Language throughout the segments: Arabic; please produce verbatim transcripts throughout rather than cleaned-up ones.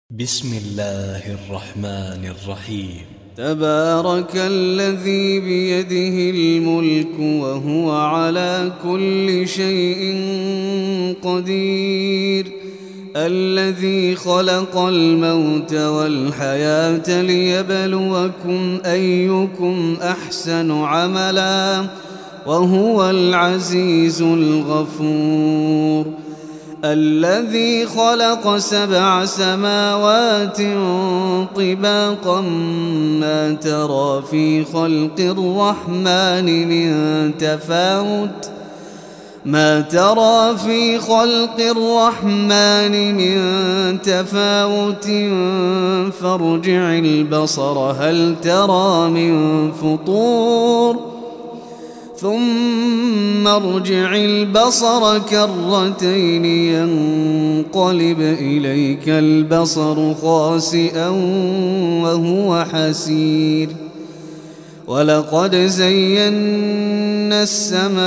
بسم الله الرحمن الرحيم. تبارك الذي بيده الملك وهو على كل شيء قدير، الذي خلق الموت والحياة ليبلوكم أيكم أحسن عملا وهو العزيز الغفور، الذي خلق سبع سماوات طباقا ما ترى في خلق الرحمن من تفاوت ما ترى في خلق الرحمن من تفاوت فارجع البصر هل ترى من فطور ثم ارجع البصر كرتين ينقلب إليك البصر خاسئا وهو حسير، ولقد زينا السماء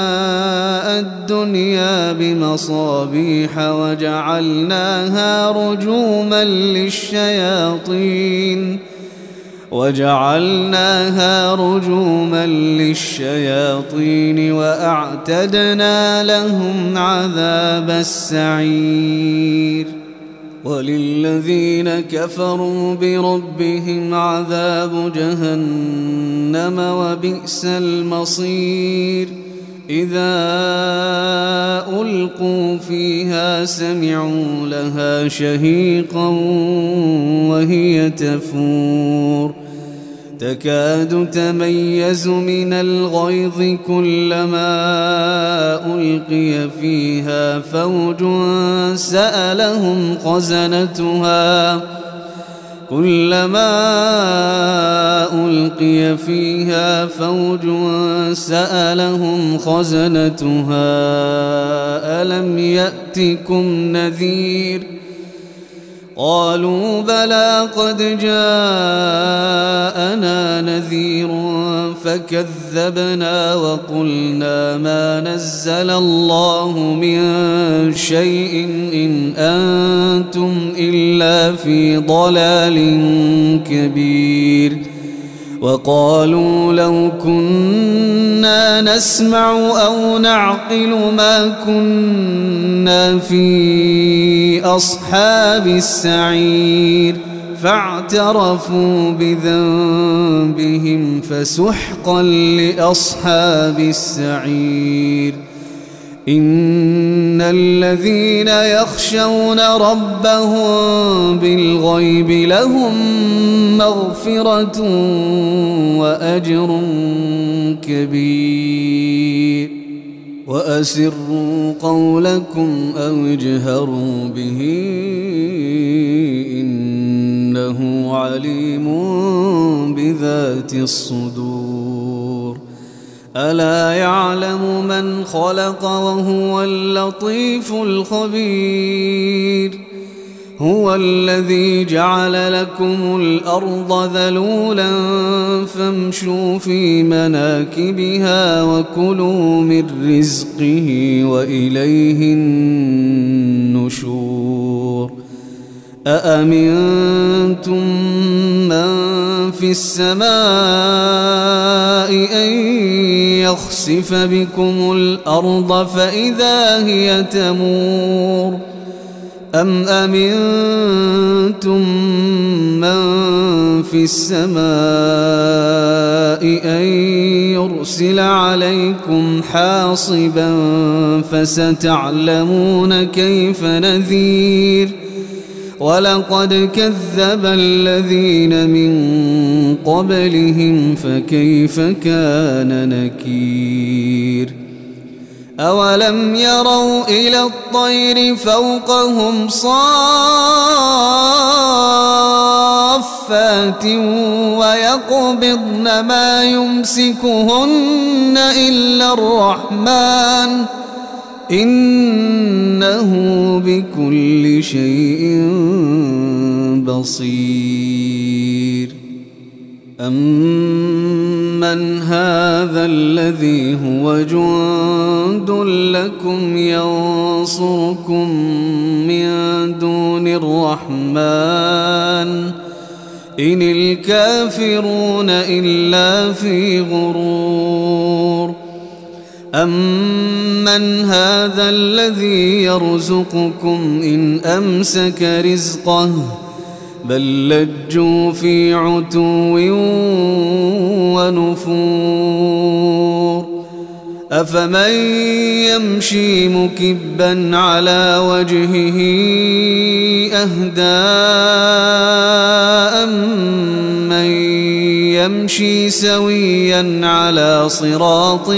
الدنيا بمصابيح وجعلناها رجوما للشياطين وجعلناها رجوما للشياطين وأعتدنا لهم عذاب السعير، وللذين كفروا بربهم عذاب جهنم وبئس المصير، إذا ألقوا فيها سمعوا لها شهيقا وهي تفور تكاد تميز من الغيظ كلما ألقي فيها فوج سألهم خزنتها كلما ألقي فيها فوج سألهم خزنتها ألم يأتكم نذير قالوا بلى قد جاءنا نذير فكذبنا وقلنا ما نزل الله من شيء إن أنتم إلا في ضلال كبير، وقالوا لو كنا نسمع أو نعقل ما كنا في أصحاب السعير، فاعترفوا بذنبهم فسحقا لأصحاب السعير. إن الذين يخشون ربهم بالغيب لهم مغفرة وأجر كبير، وأسروا قولكم أو اجهروا به إنه عليم بذات الصدور، ألا يعلم من خلق وهو اللطيف الخبير، هو الذي جعل لكم الأرض ذلولا فامشوا في مناكبها وكلوا من رزقه وإليه النشور، أأمنتم من في السماء أن يخسف بكم الأرض فإذا هي تمور، أم أمنتم من في السماء أن يرسل عليكم حاصبا فستعلمون كيف نذير، ولقد كذب الذين من قبلهم فكيف كان نكير، أولم يروا إلى الطير فوقهم صافات ويقبضن ما يمسكهن إلا الرحمن إنه بكل شيء بصير، أمن أَمَّنْ هَذَا الَّذِي هُوَ جُندٌ لَّكُمْ يَنصُرُكُم مِّن دُونِ الرَّحْمَٰنِ إِنِ الْكَافِرُونَ إِلَّا فِي غُرُورٍ أَمَّنْ هَذَا الَّذِي يَرْزُقُكُمْ إِنْ أَمْسَكَ رِزْقَهُ بَل لَّجُّوا فِي عُتُوٍّ وَنُفُورٍ أَفَمَن يَمْشِي مُكِبًّا عَلَى وَجْهِهِ أَهْدَىٰ أَمَّن يَمْشِي سَوِيًّا عَلَى صِرَاطٍ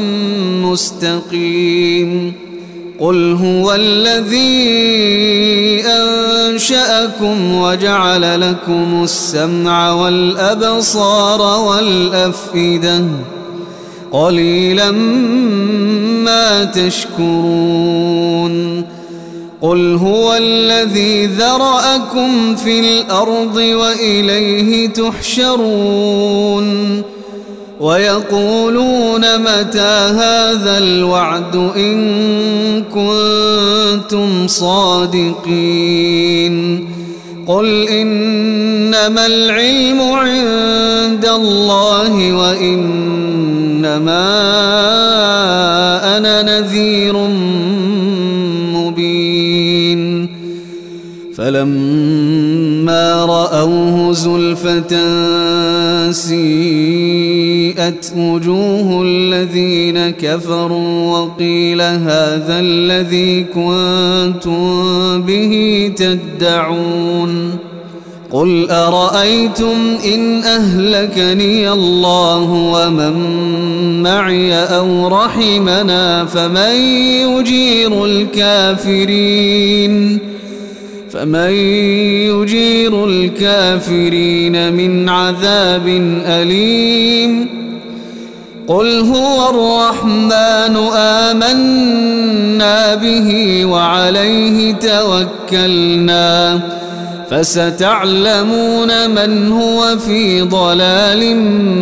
مُّسْتَقِيمٍ قُلْ هُوَ الَّذِي أَنشَأَكُمْ وَجَعَلَ لَكُمُ السَّمْعَ وَالْأَبْصَارَ وَالْأَفْئِدَةَ قَلِيلًا مَّا تَشْكُرُونَ قُلْ هُوَ الَّذِي ذَرَأَكُمْ فِي الْأَرْضِ وَإِلَيْهِ تُحْشَرُونَ وَيَقُولُونَ مَتَىٰ هَٰذَا الْوَعْدُ إِن كُنتُمْ صَادِقِينَ قُلْ إِنَّمَا الْعِلْمُ عِندَ اللَّهِ وَإِنَّمَا أَنَا نَذِيرٌ مُّبِينٌ فَلَمَّا رَأَوْهُ زُلْفَةً سِيئَتْ وُجُوهُ الَّذِينَ كَفَرُوا وَقِيلَ هَٰذَا الَّذِي كُنتُم بِهِ تَدَّعُونَ قُلْ أَرَأَيْتُمْ إِنْ أَهْلَكَنِيَ اللَّهُ وَمَن مَّعِيَ أَوْ رَحِمَنَا فَمَن يُجِيرُ الْكَافِرِينَ فَمَن يُجِيرُ الْكَافِرِينَ مِنْ عَذَابٍ أَلِيمٍ قُلْ هُوَ الرَّحْمَٰنُ آمَنَّا بِهِ وَعَلَيْهِ تَوَكَّلْنَا فَسَتَعْلَمُونَ مَنْ هُوَ فِي ضَلَالٍ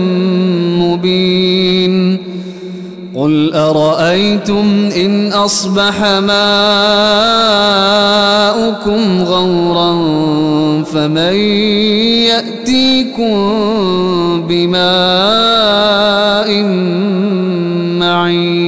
مُّبِينٍ قُلْ أَرَأَيْتُمْ إِنْ أَصْبَحَ مَاؤُكُمْ غَوْرًا فَمَن يَأْتِيكُم بِمَاءٍ مَّعِينٍ